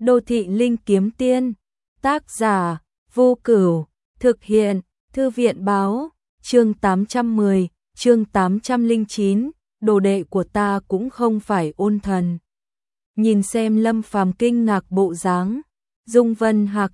Đô thị linh kiếm tiên. Tác giả Vô Cửu. Thực hiện Thư viện báo. Chương 810, chương 809. Đồ đệ của ta cũng không phải ôn thần. Nhìn xem Lâm Phàm kinh ngạc bộ dáng, Dung Vân Hạc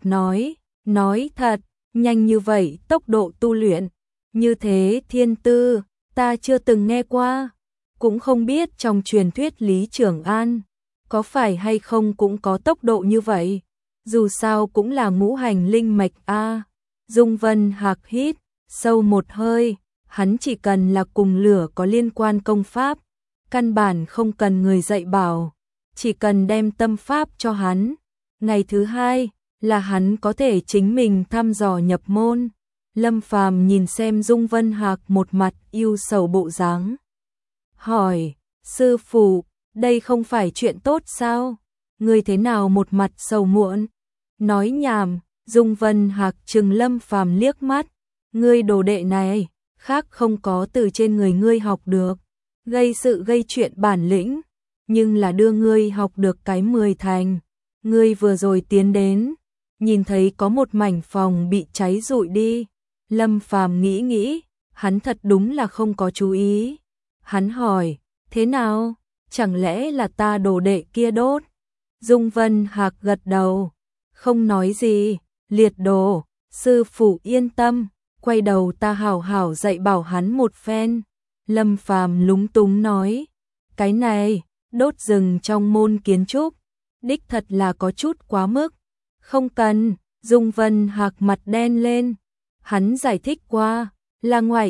nói thật, nhanh như vậy tốc độ tu luyện, như thế thiên tư, ta chưa từng nghe qua, cũng không biết trong truyền thuyết Lý Trường An, có phải hay không cũng có tốc độ như vậy, dù sao cũng là ngũ hành linh mạch a. Dung Vân Hạc hít sâu một hơi, hắn chỉ cần là cùng lửa có liên quan công pháp, căn bản không cần người dạy bảo, chỉ cần đem tâm pháp cho hắn. Ngày thứ hai là hắn có thể chính mình thăm dò nhập môn. Lâm Phàm nhìn xem Dung Vân Hạc một mặt yêu sầu bộ dáng, hỏi: sư phụ, đây không phải chuyện tốt sao? Người thế nào một mặt sầu muộn? Nói nhảm. Dung Vân Hạc trừng Lâm Phàm liếc mắt, ngươi đồ đệ này, khác không có từ trên người ngươi học được, gây sự gây chuyện bản lĩnh, nhưng là đưa ngươi học được cái 10 thành. Ngươi vừa rồi tiến đến, nhìn thấy có một mảnh phòng bị cháy rụi đi. Lâm Phàm nghĩ, hắn thật đúng là không có chú ý. Hắn hỏi: thế nào? Chẳng lẽ là ta đồ đệ kia đốt? Dung Vân Hạc gật đầu, không nói gì. Liệt đồ, sư phụ yên tâm, quay đầu ta hảo hảo dạy bảo hắn một phen. Lâm Phàm lúng túng nói: cái này, đốt rừng trong môn kiến trúc, đích thật là có chút quá mức. Không cần. Dung Vân Hạc mặt đen lên. Hắn giải thích qua, là ngoài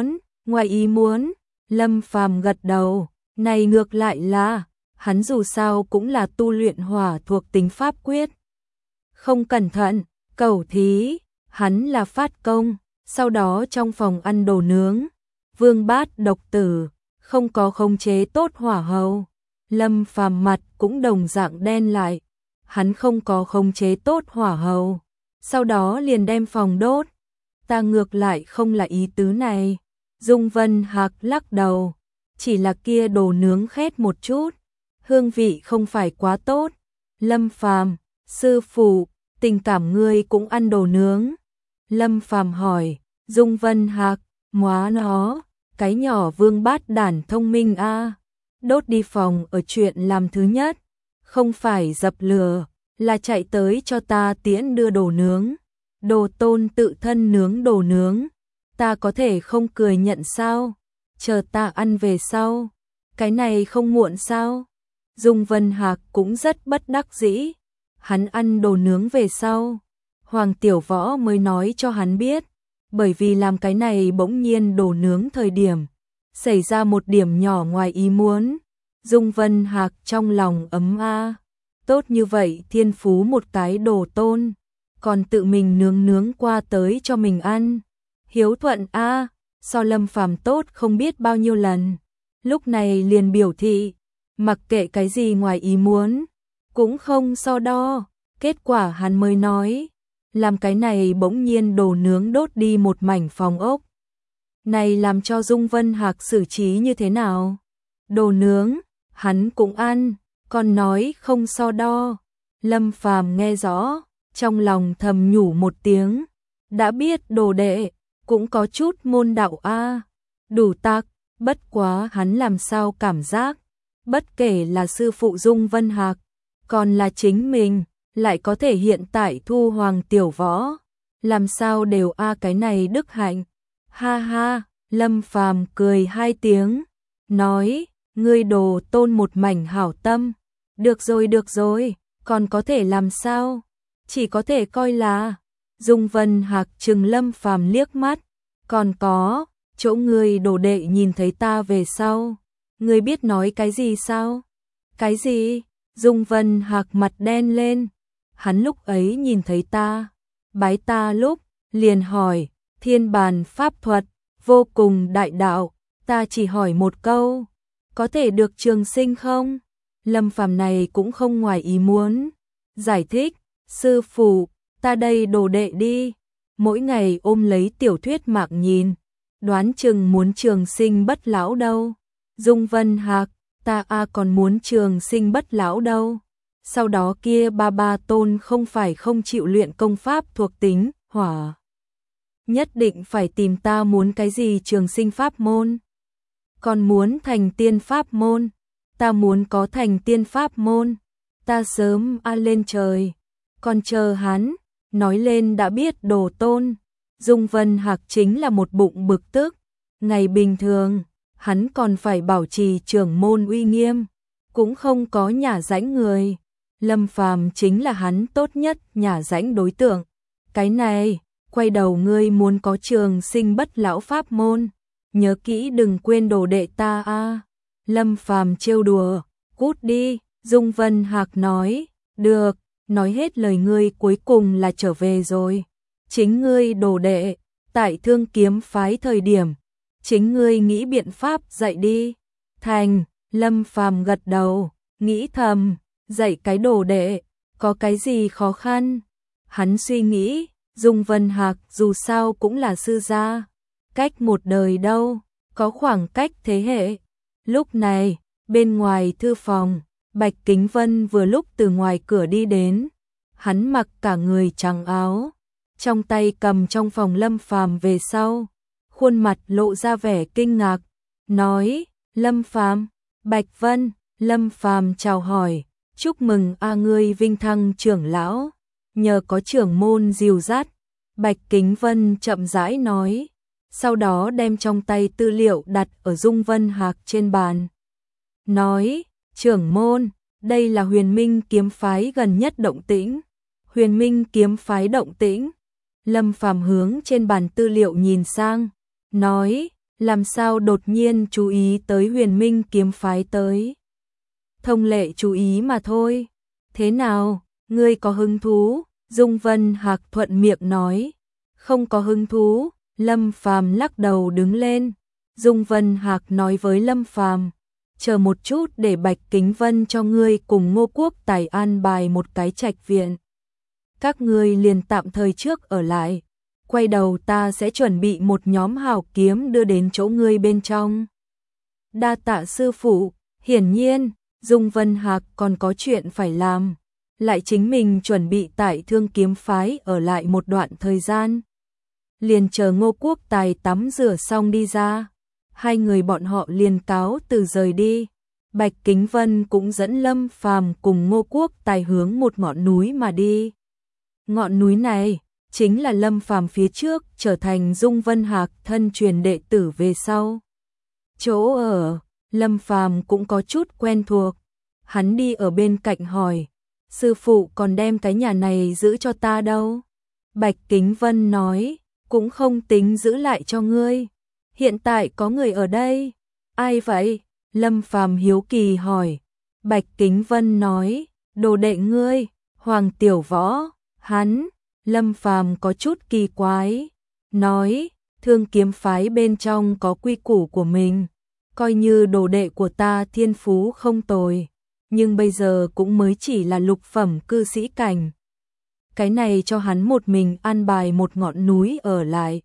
ý muốn. Lâm Phàm gật đầu, này ngược lại là, hắn dù sao cũng là tu luyện hỏa thuộc tính pháp quyết. Không cẩn thận, cẩu thí, hắn là phát công, sau đó trong phòng ăn đồ nướng, Vương Bát độc tử, không có khống chế tốt hỏa hầu. Lâm Phàm mặt cũng đồng dạng đen lại, hắn không có khống chế tốt hỏa hầu, sau đó liền đem phòng đốt. Ta ngược lại không là ý tứ này. Dung Vân Hạc lắc đầu, chỉ là kia đồ nướng khét một chút, hương vị không phải quá tốt. Lâm Phàm, sư phụ, tình cảm ngươi cũng ăn đồ nướng? Lâm Phàm hỏi. Dung Vân Hạc, móa nó, cái nhỏ Vương Bát đản thông minh a, đốt đi phòng ở chuyện làm thứ nhất, không phải dập lửa, là chạy tới cho ta tiễn đưa đồ nướng. Đồ tôn tự thân nướng đồ nướng, ta có thể không cười nhận sao? Chờ ta ăn về sau, cái này không muộn sao? Dung Vân Hạc cũng rất bất đắc dĩ. Hắn ăn đồ nướng về sau, Hoàng Tiểu Võ mới nói cho hắn biết, bởi vì làm cái này bỗng nhiên đồ nướng thời điểm, xảy ra một điểm nhỏ ngoài ý muốn. Dung Vân Hạc trong lòng ấm a, tốt như vậy thiên phú một cái đồ tôn, còn tự mình nướng qua tới cho mình ăn. Hiếu thuận a, so Lâm Phàm tốt không biết bao nhiêu lần. Lúc này liền biểu thị, mặc kệ cái gì ngoài ý muốn, cũng không so đo. Kết quả hắn mới nói, làm cái này bỗng nhiên đồ nướng đốt đi một mảnh phòng ốc. Này làm cho Dung Vân Hạc xử trí như thế nào? Đồ nướng, hắn cũng ăn, còn nói không so đo. Lâm Phàm nghe rõ, trong lòng thầm nhủ một tiếng, đã biết đồ đệ, cũng có chút môn đạo a, đủ tạc. Bất quá hắn làm sao cảm giác, bất kể là sư phụ Dung Vân Hạc, còn là chính mình, lại có thể hiện tại thu Hoàng Tiểu Võ, làm sao đều cái này đức hạnh. Ha ha. Lâm Phàm cười hai tiếng, nói: ngươi đồ tôn một mảnh hảo tâm. Được rồi, còn có thể làm sao? Chỉ có thể coi là. Dung Vân Hạc trừng Lâm Phàm liếc mắt, còn có, chỗ ngươi đồ đệ nhìn thấy ta về sau, ngươi biết nói cái gì sao? Cái gì? Dung Vân Hạc mặt đen lên. Hắn lúc ấy nhìn thấy ta, bái ta lúc, liền hỏi, thiên bàn pháp thuật, vô cùng đại đạo, ta chỉ hỏi một câu, có thể được trường sinh không? Lâm Phàm này cũng không ngoài ý muốn, giải thích, sư phụ, ta đây đồ đệ đi, mỗi ngày ôm lấy tiểu thuyết mạc nhìn, đoán chừng muốn trường sinh bất lão đâu. Dung Vân Hạc, ta còn muốn trường sinh bất lão đâu. Sau đó kia ba tôn không phải không chịu luyện công pháp thuộc tính hỏa. Nhất định phải tìm ta muốn cái gì trường sinh pháp môn. Còn muốn thành tiên pháp môn. Ta muốn có thành tiên pháp môn. Ta sớm lên trời. Còn chờ hắn. Nói lên đã biết đồ tôn. Dung Vân Hạc chính là một bụng bực tức. Ngày bình thường, hắn còn phải bảo trì trưởng môn uy nghiêm. Cũng không có nhả rãnh người. Lâm Phàm chính là hắn tốt nhất nhả rãnh đối tượng. Cái này, quay đầu ngươi muốn có trường sinh bất lão pháp môn. Nhớ kỹ đừng quên đồ đệ ta a. Lâm Phàm trêu đùa, cút đi, Dung Vân Hạc nói, được, nói hết lời ngươi cuối cùng là trở về rồi. Chính ngươi đồ đệ, tại Thương Kiếm phái thời điểm, chính ngươi nghĩ biện pháp dạy đi. Thành, Lâm Phàm gật đầu, nghĩ thầm, dạy cái đồ đệ, có cái gì khó khăn? Hắn suy nghĩ, Dung Vân Hạc dù sao cũng là sư gia, cách một đời đâu, có khoảng cách thế hệ. Lúc này, bên ngoài thư phòng, Bạch Kính Vân vừa lúc từ ngoài cửa đi đến, hắn mặc cả người trắng áo, trong tay cầm trong phòng Lâm Phàm về sau, khuôn mặt lộ ra vẻ kinh ngạc, nói, Lâm Phàm, Bạch Vân, Lâm Phàm chào hỏi, chúc mừng ngươi vinh thăng trưởng lão, nhờ có trưởng môn dìu dắt. Bạch Kính Vân chậm rãi nói, sau đó đem trong tay tư liệu đặt ở Dung Vân Hạc trên bàn. Nói, trưởng môn, đây là Huyền Minh kiếm phái gần nhất động tĩnh. Huyền Minh kiếm phái động tĩnh. Lâm Phàm hướng trên bàn tư liệu nhìn sang, nói, làm sao đột nhiên chú ý tới Huyền Minh kiếm phái tới. Thông lệ chú ý mà thôi. Thế nào, ngươi có hứng thú? Dung Vân Hạc thuận miệng nói, không có hứng thú. Lâm Phàm lắc đầu đứng lên. Dung Vân Hạc nói với Lâm Phàm, chờ một chút để Bạch Kính Vân cho ngươi cùng Ngô Quốc Tài an bài một cái trạch viện. Các ngươi liền tạm thời trước ở lại, quay đầu ta sẽ chuẩn bị một nhóm hảo kiếm đưa đến chỗ ngươi bên trong. Đa tạ sư phụ. Hiển nhiên, Dung Vân Hạc còn có chuyện phải làm, lại chính mình chuẩn bị tại Thương Kiếm phái ở lại một đoạn thời gian. Liền chờ Ngô Quốc Tài tắm rửa xong đi ra, hai người bọn họ liền cáo từ rời đi. Bạch Kính Vân cũng dẫn Lâm Phàm cùng Ngô Quốc Tài hướng một ngọn núi mà đi. Ngọn núi này chính là Lâm Phàm phía trước trở thành Dung Vân Hạc thân truyền đệ tử về sau. Chỗ ở, Lâm Phàm cũng có chút quen thuộc. Hắn đi ở bên cạnh hỏi, sư phụ còn đem cái nhà này giữ cho ta đâu? Bạch Kính Vân nói, cũng không tính giữ lại cho ngươi. Hiện tại có người ở đây. Ai vậy? Lâm Phàm hiếu kỳ hỏi. Bạch Kính Vân nói, đồ đệ ngươi, Hoàng Tiểu Võ. Hắn, Lâm Phàm có chút kỳ quái, nói, Thương Kiếm phái bên trong có quy củ của mình, coi như đồ đệ của ta thiên phú không tồi, nhưng bây giờ cũng mới chỉ là lục phẩm cư sĩ cảnh. Cái này cho hắn một mình an bài một ngọn núi ở lại,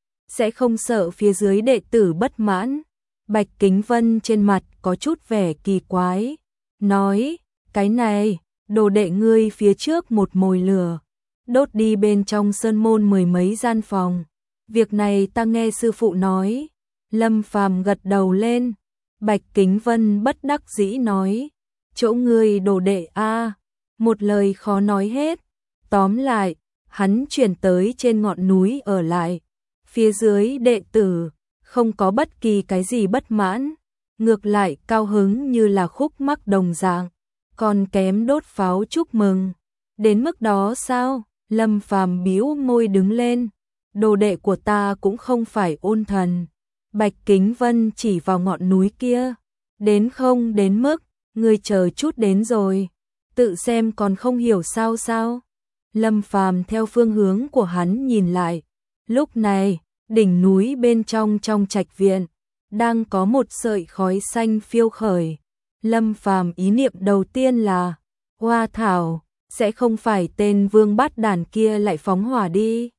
sẽ không sợ phía dưới đệ tử bất mãn. Bạch Kính Vân trên mặt có chút vẻ kỳ quái, nói, cái này, đồ đệ ngươi phía trước một mồi lửa, đốt đi bên trong sơn môn mười mấy gian phòng. Việc này ta nghe sư phụ nói. Lâm Phàm gật đầu lên. Bạch Kính Vân bất đắc dĩ nói, chỗ ngươi đồ đệ a, một lời khó nói hết. Tóm lại, hắn chuyển tới trên ngọn núi ở lại. Phía dưới đệ tử không có bất kỳ cái gì bất mãn, ngược lại cao hứng như là khúc mắc đồng dạng, còn kém đốt pháo chúc mừng. Đến mức đó sao? Lâm Phàm bĩu môi đứng lên. Đồ đệ của ta cũng không phải ôn thần. Bạch Kính Vân chỉ vào ngọn núi kia. Đến không đến mức, ngươi chờ chút đến rồi. Tự xem còn không hiểu sao sao. Lâm Phàm theo phương hướng của hắn nhìn lại. Lúc này, đỉnh núi bên trong trạch viện, đang có một sợi khói xanh phiêu khởi. Lâm Phàm ý niệm đầu tiên là, Hoa Thảo, sẽ không phải tên Vương Bát Đàn kia lại phóng hỏa đi.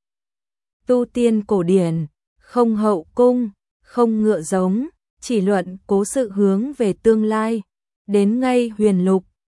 Tu tiên cổ điển, không hậu cung, không ngựa giống, chỉ luận cố sự hướng về tương lai. Đến ngay huyền lục,